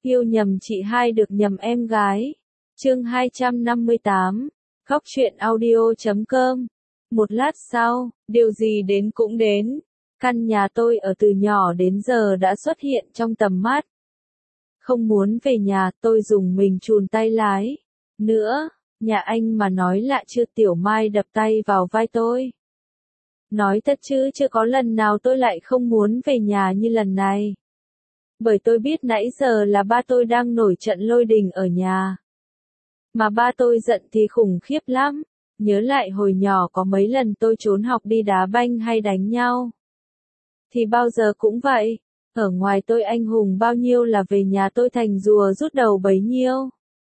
Yêu nhầm chị hai được nhầm em gái. Chương 258. Khóc chuyện audio.com. Một lát sau, điều gì đến cũng đến. Căn nhà tôi ở từ nhỏ đến giờ đã xuất hiện trong tầm mắt. Không muốn về nhà, tôi dùng mình chùn tay lái. Nữa, nhà anh mà nói lạ chưa? Tiểu Mai đập tay vào vai tôi. Nói thật chứ chưa có lần nào tôi lại không muốn về nhà như lần này. Bởi tôi biết nãy giờ là ba tôi đang nổi trận lôi đình ở nhà. Mà ba tôi giận thì khủng khiếp lắm. Nhớ lại hồi nhỏ có mấy lần tôi trốn học đi đá banh hay đánh nhau. Thì bao giờ cũng vậy. Ở ngoài tôi anh hùng bao nhiêu là về nhà tôi thành rùa rút đầu bấy nhiêu.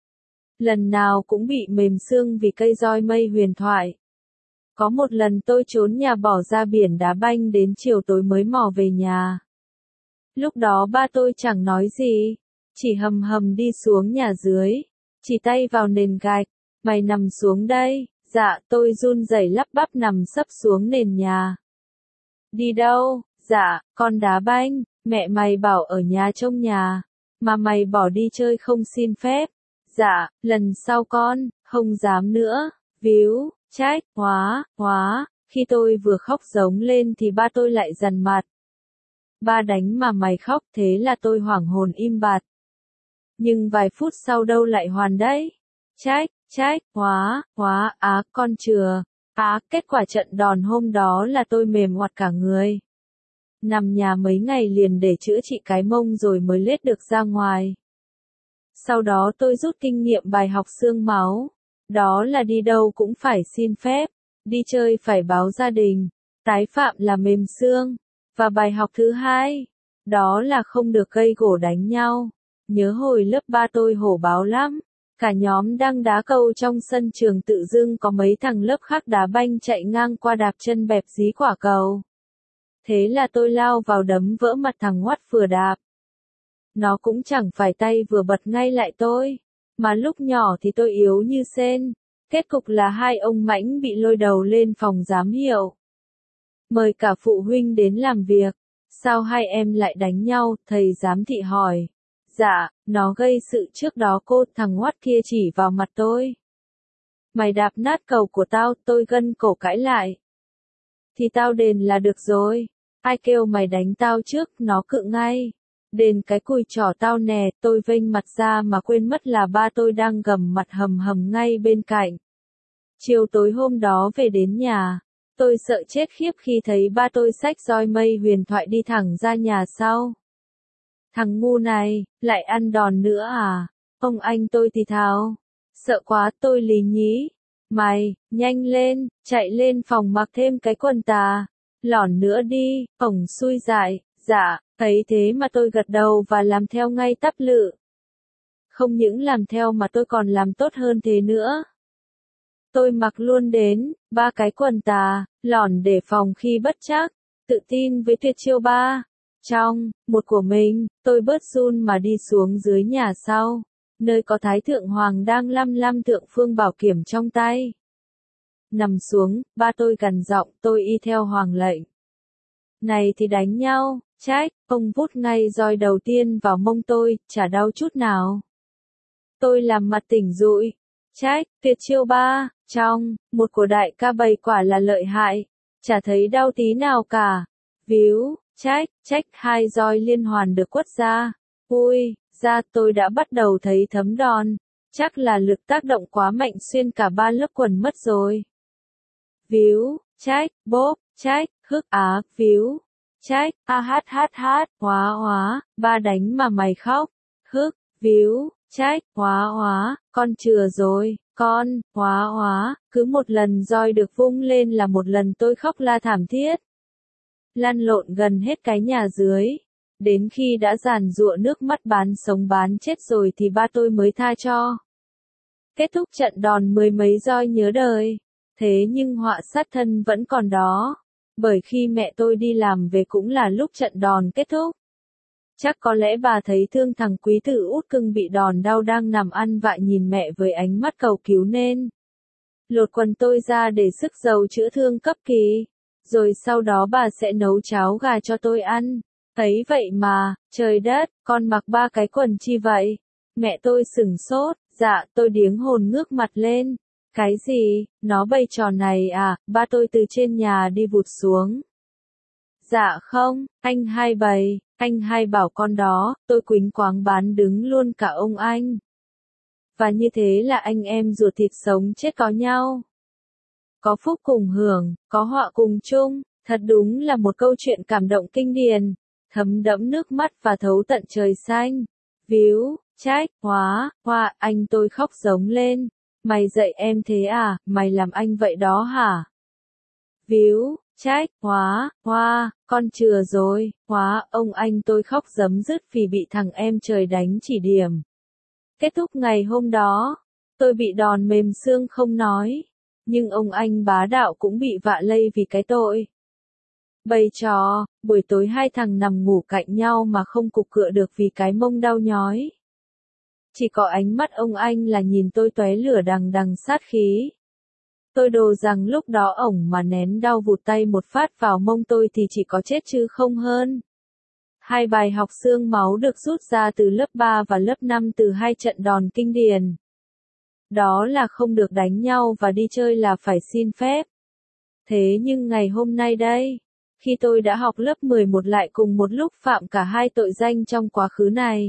Lần nào cũng bị mềm xương vì cây roi mây huyền thoại. Có một lần tôi trốn nhà bỏ ra biển đá banh đến chiều tối mới mò về nhà. Lúc đó ba tôi chẳng nói gì, chỉ hầm hầm đi xuống nhà dưới, chỉ tay vào nền gạch, mày nằm xuống đây. Dạ, tôi run rẩy lắp bắp nằm sấp xuống nền nhà. Đi đâu? Dạ, con đá banh, mẹ mày bảo ở nhà trông nhà, mà mày bỏ đi chơi không xin phép. Dạ, lần sau con, không dám nữa. Víu, trách, hóa, khi tôi vừa khóc giống lên thì ba tôi lại dằn mặt. Ba đánh mà mày khóc, thế là tôi hoảng hồn im bặt. Nhưng vài phút sau đâu lại hoàn đấy. Trách, hóa, con chừa. Kết quả trận đòn hôm đó là tôi mềm oặt cả người. Nằm nhà mấy ngày liền để chữa trị cái mông rồi mới lết được ra ngoài. Sau đó tôi rút kinh nghiệm bài học xương máu. Đó là đi đâu cũng phải xin phép, đi chơi phải báo gia đình, tái phạm là mềm xương. Và bài học thứ hai, đó là không được gây gổ đánh nhau. Nhớ hồi lớp 3 tôi hổ báo lắm. Cả nhóm đang đá cầu trong sân trường tự dưng có mấy thằng lớp khác đá banh chạy ngang qua đạp chân bẹp dí quả cầu. Thế là tôi lao vào đấm vỡ mặt thằng ngoắt vừa đạp. Nó cũng chẳng phải tay vừa bật ngay lại tôi. Mà lúc nhỏ thì tôi yếu như sên. Kết cục là hai ông mãnh bị lôi đầu lên phòng giám hiệu. Mời cả phụ huynh đến làm việc. Sao hai em lại đánh nhau? Thầy giám thị hỏi. Dạ, nó gây sự trước đó cô. Thằng ngoắt kia chỉ vào mặt tôi. Mày đạp nát cầu của tao. Tôi gân cổ cãi lại. Thì tao đền là được rồi. Ai kêu mày đánh tao trước? Nó cự ngay. Đền cái cùi trỏ tao nè. Tôi vênh mặt ra mà quên mất là ba tôi đang gầm mặt hầm hầm ngay bên cạnh. Chiều tối hôm đó về đến nhà, tôi sợ chết khiếp khi thấy ba tôi xách roi mây huyền thoại đi thẳng ra nhà sau. Thằng ngu này, lại ăn đòn nữa à? Ông anh tôi thì thào. Sợ quá, tôi lì nhí. Mày, nhanh lên, chạy lên phòng mặc thêm cái quần tà. Lỏn nữa đi, ổng xui dại. Dạ, thấy thế mà tôi gật đầu và làm theo ngay tắp lự. Không những làm theo mà tôi còn làm tốt hơn thế nữa. Tôi mặc luôn đến 3 cái quần tà, lỏn để phòng khi bất trắc, tự tin với tuyệt chiêu 3. Trong một của mình, tôi bớt run mà đi xuống dưới nhà sau, nơi có Thái Thượng Hoàng đang lăm thượng phương bảo kiểm trong tay. Nằm xuống, ba tôi gằn giọng, tôi y theo Hoàng lệnh. Này thì đánh nhau. Trách, ông vút ngay roi đầu tiên vào mông tôi, chả đau chút nào. Tôi làm mặt tỉnh rụi. Trách, tuyệt chiêu 3, trong một của đại ca bày quả là lợi hại. Chả thấy đau tí nào cả. Víu, trách, hai roi liên hoàn được quất ra. Ui, ra tôi đã bắt đầu thấy thấm đòn. Chắc là lực tác động quá mạnh xuyên cả 3 lớp quần mất rồi. Víu, trách, bốp, trách, víu. Trách, hóa, ba đánh mà mày khóc. Víu, trách, hóa, con chừa rồi, con, hóa, cứ một lần roi được vung lên là một lần tôi khóc la thảm thiết. Lăn lộn gần hết cái nhà dưới. Đến khi đã giàn giụa nước mắt bán sống bán chết rồi thì ba tôi mới tha cho. Kết thúc trận đòn mười mấy roi nhớ đời. Thế nhưng họa sát thân vẫn còn đó. Bởi khi mẹ tôi đi làm về cũng là lúc trận đòn kết thúc. Chắc có lẽ bà thấy thương thằng quý tử út cưng bị đòn đau đang nằm ăn vạ nhìn mẹ với ánh mắt cầu cứu nên lột quần tôi ra để sức dầu chữa thương cấp kỳ. Rồi sau đó bà sẽ nấu cháo gà cho tôi ăn. Ấy vậy mà, trời đất, con mặc 3 cái quần chi vậy? Mẹ tôi sửng sốt, dạ, tôi điếng hồn ngước mặt lên. Cái gì, nó bày trò này à, ba tôi từ trên nhà đi vụt xuống. Dạ không, anh hai bày, anh hai bảo con đó, tôi quýnh quáng bán đứng luôn cả ông anh. Và như thế là anh em ruột thịt sống chết có nhau. Có phúc cùng hưởng, có họa cùng chung, thật đúng là một câu chuyện cảm động kinh điển, thấm đẫm nước mắt và thấu tận trời xanh. Víu, trách, hoa, anh tôi khóc giống lên. Mày dạy em thế à, mày làm anh vậy đó hả? Víu, trách, hoa, con chừa rồi, ông anh tôi khóc giấm dứt vì bị thằng em trời đánh chỉ điểm. Kết thúc ngày hôm đó, tôi bị đòn mềm xương không nói, nhưng ông anh bá đạo cũng bị vạ lây vì cái tội. Bày trò, buổi tối hai thằng nằm ngủ cạnh nhau mà không cục cựa được vì cái mông đau nhói. Chỉ có ánh mắt ông anh là nhìn tôi tóe lửa đằng đằng sát khí. Tôi đồ rằng lúc đó ổng mà nén đau vụt tay một phát vào mông tôi thì chỉ có chết chứ không hơn. 2 bài học xương máu được rút ra từ lớp 3 và lớp 5 từ 2 trận đòn kinh điển. Đó là không được đánh nhau và đi chơi là phải xin phép. Thế nhưng ngày hôm nay đây, khi tôi đã học lớp 11 lại cùng một lúc phạm cả 2 tội danh trong quá khứ này.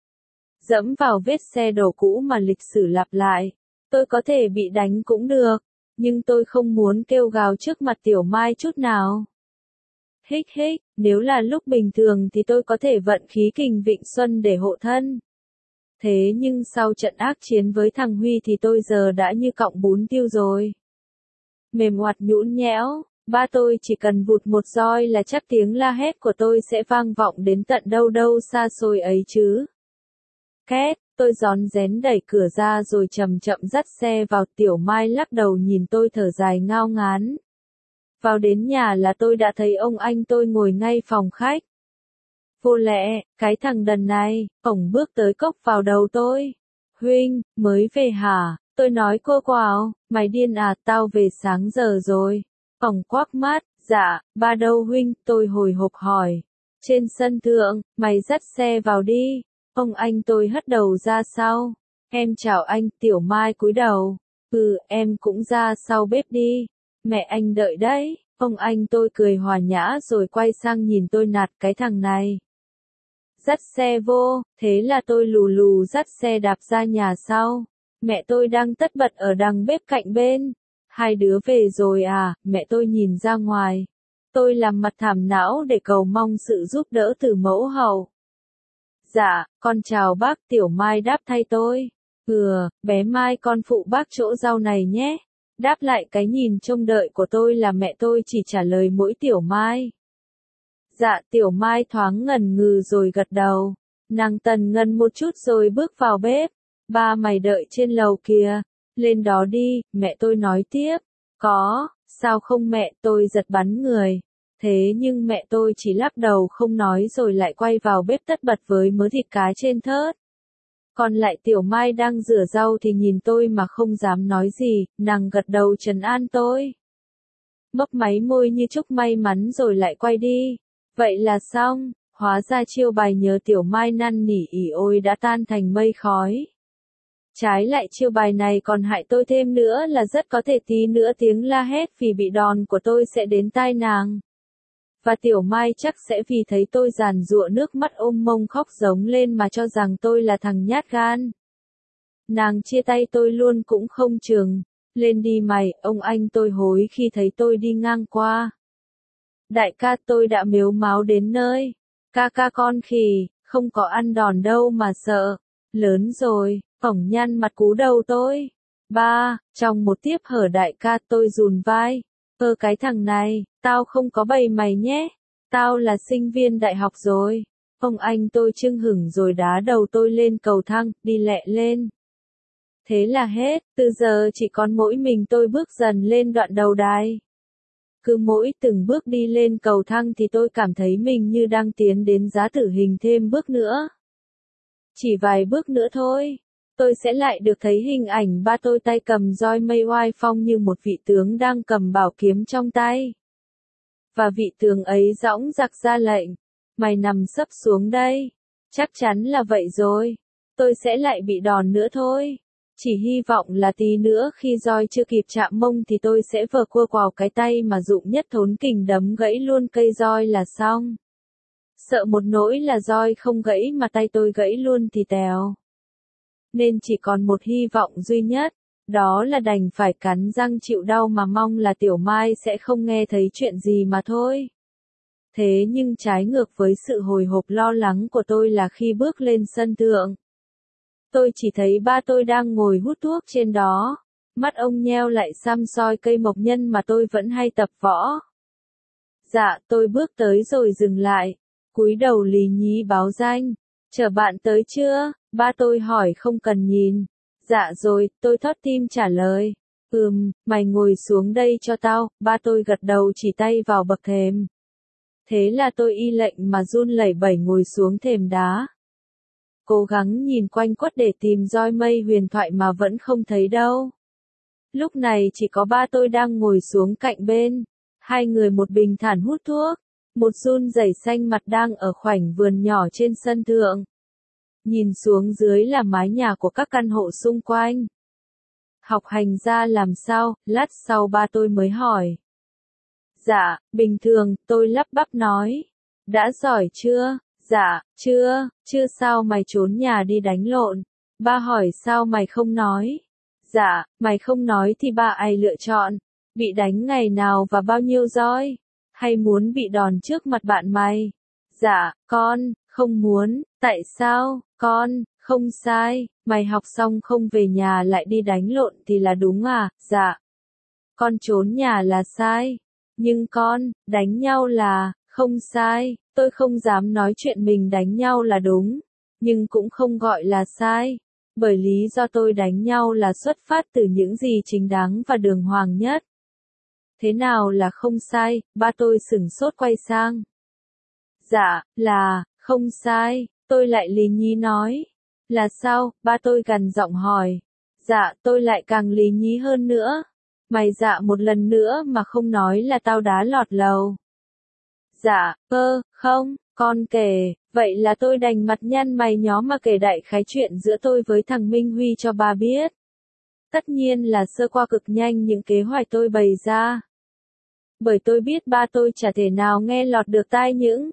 Dẫm vào vết xe đổ cũ mà lịch sử lặp lại, tôi có thể bị đánh cũng được, nhưng tôi không muốn kêu gào trước mặt Tiểu Mai chút nào. Hích, nếu là lúc bình thường thì tôi có thể vận khí kình Vịnh Xuân để hộ thân. Thế nhưng sau trận ác chiến với thằng Huy thì tôi giờ đã như cọng bún tiêu rồi. Mềm oặt nhũn nhẽo, ba tôi chỉ cần vụt một roi là chắc tiếng la hét của tôi sẽ vang vọng đến tận đâu đâu xa xôi ấy chứ. Két, tôi rón rén đẩy cửa ra rồi chậm chậm dắt xe vào. Tiểu Mai lắc đầu nhìn tôi thở dài ngao ngán. Vào đến nhà là tôi đã thấy ông anh tôi ngồi ngay phòng khách. Vô lẽ, cái thằng đần này, ổng bước tới cốc vào đầu tôi. Huynh, mới về hả? Tôi nói cô quào, mày điên à, tao về sáng giờ rồi. Ổng quắc mắt, dạ, ba đâu huynh, tôi hồi hộp hỏi. Trên sân thượng, mày dắt xe vào đi. Ông anh tôi hất đầu ra sau. Em chào anh, Tiểu Mai cúi đầu. Em cũng ra sau bếp đi. Mẹ anh đợi đấy. Ông anh tôi cười hòa nhã rồi quay sang nhìn tôi nạt cái thằng này. Dắt xe vô, thế là tôi lù lù dắt xe đạp ra nhà sau. Mẹ tôi đang tất bật ở đằng bếp cạnh bên. Hai đứa về rồi à, mẹ tôi nhìn ra ngoài. Tôi làm mặt thảm não để cầu mong sự giúp đỡ từ mẫu hậu. Dạ, con chào bác. Tiểu Mai đáp thay tôi. Bé Mai con phụ bác chỗ rau này nhé. Đáp lại cái nhìn trông đợi của tôi là mẹ tôi chỉ trả lời mỗi Tiểu Mai. Dạ, Tiểu Mai thoáng ngần ngừ rồi gật đầu. Nàng tần ngần một chút rồi bước vào bếp. Ba mày đợi trên lầu kìa. Lên đó đi, mẹ tôi nói tiếp. Có, sao không mẹ, tôi giật bắn người. Thế nhưng mẹ tôi chỉ lắc đầu không nói rồi lại quay vào bếp tất bật với mớ thịt cá trên thớt. Còn lại Tiểu Mai đang rửa rau thì nhìn tôi mà không dám nói gì, nàng gật đầu trấn an tôi. Mấp máy môi như chúc may mắn rồi lại quay đi. Vậy là xong, hóa ra chiêu bài nhờ Tiểu Mai năn nỉ ỉ ôi đã tan thành mây khói. Trái lại chiêu bài này còn hại tôi thêm nữa là rất có thể tí nữa tiếng la hét vì bị đòn của tôi sẽ đến tai nàng. Và Tiểu Mai chắc sẽ vì thấy tôi giàn giụa nước mắt ôm mông khóc giống lên mà cho rằng tôi là thằng nhát gan. Nàng chia tay tôi luôn cũng không chừng. Lên đi mày, ông anh tôi hối khi thấy tôi đi ngang qua. Đại ca, tôi đã mếu máo đến nơi. Ca con khỉ, không có ăn đòn đâu mà sợ. Lớn rồi, ổng nhăn mặt cú đầu tôi. Ba, trong một tiếp hở đại ca tôi rùn vai. Cái thằng này, tao không có bày mày nhé. Tao là sinh viên đại học rồi. Ông anh tôi chưng hửng rồi đá đầu tôi lên cầu thang, đi lẹ lên. Thế là hết, từ giờ chỉ còn mỗi mình tôi bước dần lên đoạn đầu đài. Cứ mỗi từng bước đi lên cầu thang thì tôi cảm thấy mình như đang tiến đến giá tử hình thêm bước nữa. Chỉ vài bước nữa thôi, tôi sẽ lại được thấy hình ảnh ba tôi tay cầm roi mây oai phong như một vị tướng đang cầm bảo kiếm trong tay. Và vị tướng ấy dõng dạc ra lệnh, Mày nằm sấp xuống đây. Chắc chắn là vậy rồi. Tôi sẽ lại bị đòn nữa thôi. Chỉ hy vọng là tí nữa khi roi chưa kịp chạm mông thì tôi sẽ vờ cua quào cái tay mà Dụng Nhất thốn kình đấm gãy luôn cây roi là xong. Sợ một nỗi là roi không gãy mà tay tôi gãy luôn thì tèo. Nên chỉ còn một hy vọng duy nhất, đó là đành phải cắn răng chịu đau mà mong là Tiểu Mai sẽ không nghe thấy chuyện gì mà thôi. Thế nhưng trái ngược với sự hồi hộp lo lắng của tôi là khi bước lên sân thượng, tôi chỉ thấy ba tôi đang ngồi hút thuốc trên đó, mắt ông nheo lại săm soi cây mộc nhân mà tôi vẫn hay tập võ. Dạ, tôi bước tới rồi dừng lại, cúi đầu lì nhí báo danh. Chờ bạn tới chưa? Ba tôi hỏi không cần nhìn. Dạ rồi, tôi thót tim trả lời. Mày ngồi xuống đây cho tao, ba tôi gật đầu chỉ tay vào bậc thềm. Thế là tôi y lệnh mà run lẩy bẩy ngồi xuống thềm đá. Cố gắng nhìn quanh quất để tìm roi mây huyền thoại mà vẫn không thấy đâu. Lúc này chỉ có ba tôi đang ngồi xuống cạnh bên. Hai người một bình thản hút thuốc, một run rẩy xanh mặt đang ở khoảnh vườn nhỏ trên sân thượng. Nhìn xuống dưới là mái nhà của các căn hộ xung quanh. Học hành ra làm sao? Lát sau ba tôi mới hỏi. Dạ, bình thường, tôi lắp bắp nói. Đã giỏi chưa? Dạ, chưa sao mày trốn nhà đi đánh lộn. Ba hỏi sao mày không nói? Dạ, mày không nói thì ba ai lựa chọn. Bị đánh ngày nào và bao nhiêu roi? Hay muốn bị đòn trước mặt bạn mày? Dạ, con, không muốn. Tại sao? Con, không sai. Mày học xong không về nhà lại đi đánh lộn thì là đúng à? Dạ. Con trốn nhà là sai. Nhưng con, đánh nhau là, không sai. Tôi không dám nói chuyện mình đánh nhau là đúng. Nhưng cũng không gọi là sai. Bởi lý do tôi đánh nhau là xuất phát từ những gì chính đáng và đường hoàng nhất. Thế nào là không sai? Ba tôi sửng sốt quay sang. Dạ, là, không sai. Tôi lại lì nhí nói. Là sao? Ba tôi gằn giọng hỏi. Dạ, tôi lại càng lì nhí hơn nữa. Mày dạ một lần nữa mà không nói là tao đá lọt lầu. Dạ, không, con kể, vậy là tôi đành mặt nhăn mày nhó mà kể đại khái chuyện giữa tôi với thằng Minh Huy cho ba biết. Tất nhiên là sơ qua cực nhanh những kế hoạch tôi bày ra. Bởi tôi biết ba tôi chả thể nào nghe lọt được tai những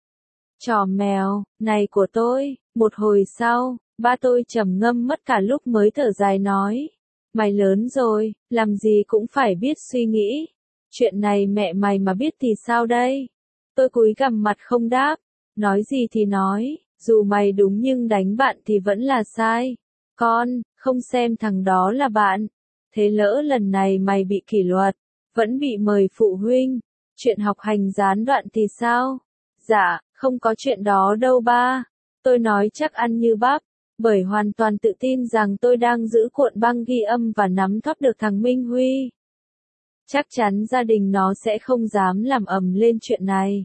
trò mèo này của tôi. Một hồi sau, ba tôi trầm ngâm mất cả lúc mới thở dài nói. Mày lớn rồi, làm gì cũng phải biết suy nghĩ. Chuyện này mẹ mày mà biết thì sao đây? Tôi cúi gằm mặt không đáp. Nói gì thì nói, dù mày đúng nhưng đánh bạn thì vẫn là sai. Con, không xem thằng đó là bạn. Thế lỡ lần này mày bị kỷ luật, vẫn bị mời phụ huynh. Chuyện học hành gián đoạn thì sao? Dạ, không có chuyện đó đâu ba. Tôi nói chắc ăn như bắp. Bởi hoàn toàn tự tin rằng tôi đang giữ cuộn băng ghi âm và nắm thóp được thằng Minh Huy. Chắc chắn gia đình nó sẽ không dám làm ầm lên chuyện này.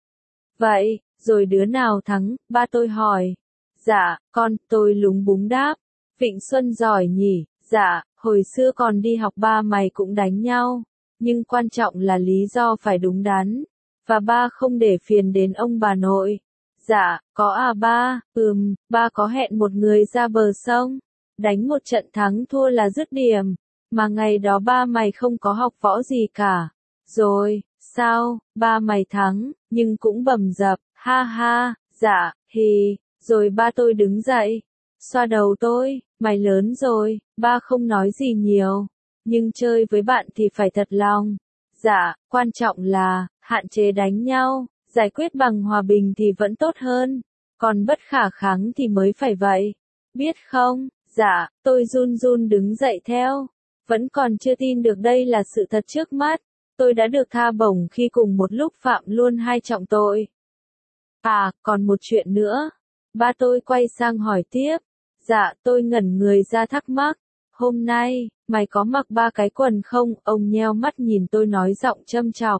Vậy, rồi đứa nào thắng? Ba tôi hỏi. Dạ, con, tôi lúng búng đáp. Vịnh Xuân giỏi nhỉ? Dạ, hồi xưa còn đi học ba mày cũng đánh nhau. Nhưng quan trọng là lý do phải đúng đắn. Và ba không để phiền đến ông bà nội. Dạ, có à ba? Ba có hẹn một người ra bờ sông. Đánh một trận thắng thua là dứt điểm. Mà ngày đó ba mày không có học võ gì cả. Rồi, sao, ba mày thắng, nhưng cũng bầm dập, ha ha, dạ, hì. Rồi ba tôi đứng dậy, xoa đầu tôi, mày lớn rồi, ba không nói gì nhiều. Nhưng chơi với bạn thì phải thật lòng. Dạ, quan trọng là, hạn chế đánh nhau. Giải quyết bằng hòa bình thì vẫn tốt hơn, còn bất khả kháng thì mới phải vậy. Biết không? Dạ, tôi run run đứng dậy theo. Vẫn còn chưa tin được đây là sự thật trước mắt. Tôi đã được tha bổng khi cùng một lúc phạm luôn hai trọng tội. À, còn một chuyện nữa. Ba tôi quay sang hỏi tiếp. Dạ, tôi ngẩn người ra thắc mắc. Hôm nay, mày có mặc ba cái quần không? Ông nheo mắt nhìn tôi nói giọng châm chọc.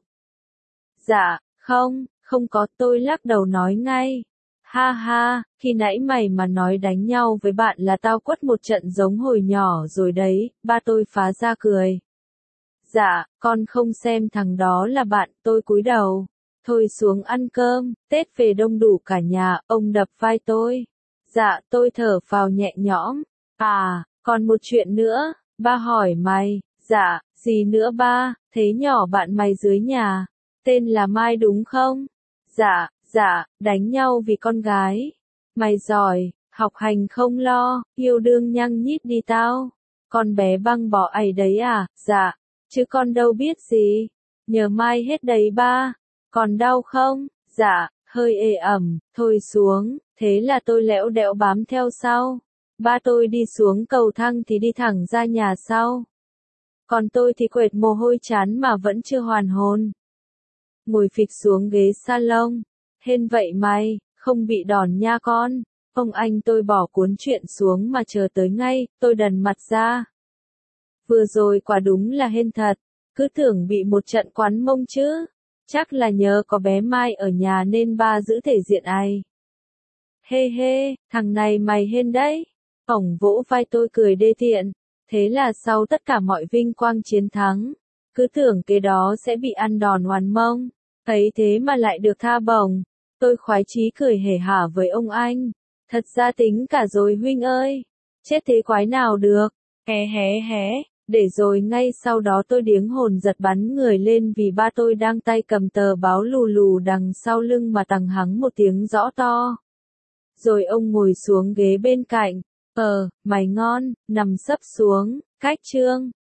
Dạ, không có, tôi lắc đầu nói ngay. Ha ha, khi nãy mày mà nói đánh nhau với bạn là tao quất một trận giống hồi nhỏ rồi đấy, ba tôi phá ra cười. Dạ, con không xem thằng đó là bạn, tôi cúi đầu. thôi xuống ăn cơm, Tết về đông đủ cả nhà, ông đập vai tôi. Dạ, tôi thở phào nhẹ nhõm. À, còn một chuyện nữa, ba hỏi mày. Dạ, gì nữa ba, thấy nhỏ bạn mày dưới nhà, tên là Mai đúng không? Dạ, đánh nhau vì con gái. Mày giỏi, học hành không lo, yêu đương nhăng nhít đi tao. Con bé băng bỏ ảy đấy à? Dạ, chứ con đâu biết gì. Nhờ Mai hết đấy ba. Còn đau không? Dạ, hơi ê ẩm, thôi xuống. Thế là tôi lẽo đẽo bám theo sau. Ba tôi đi xuống cầu thang thì đi thẳng ra nhà sau. Còn tôi thì quệt mồ hôi chán mà vẫn chưa hoàn hồn. Ngồi phịch xuống ghế salon. Hên vậy mày, không bị đòn nha con. Ông anh tôi bỏ cuốn chuyện xuống mà chờ tới ngay, tôi đần mặt ra. Vừa rồi quả đúng là hên thật, cứ tưởng bị một trận quán mông chứ. Chắc là nhớ có bé Mai ở nhà nên ba giữ thể diện ai. Hê hê, thằng này mày hên đấy. Ổng vỗ vai tôi cười đê tiện. Thế là sau tất cả mọi vinh quang chiến thắng, cứ tưởng cái đó sẽ bị ăn đòn hoàn mông. Thấy thế mà lại được tha bổng. Tôi khoái chí cười hề hả với ông anh. Thật ra tính cả rồi huynh ơi. Chết thế quái nào được. Hé hé hé. Để rồi ngay sau đó tôi điếng hồn giật bắn người lên vì ba tôi đang tay cầm tờ báo lù lù đằng sau lưng mà tằng hắng một tiếng rõ to. Rồi ông ngồi xuống ghế bên cạnh. Mày ngon, nằm sấp xuống, cách chương.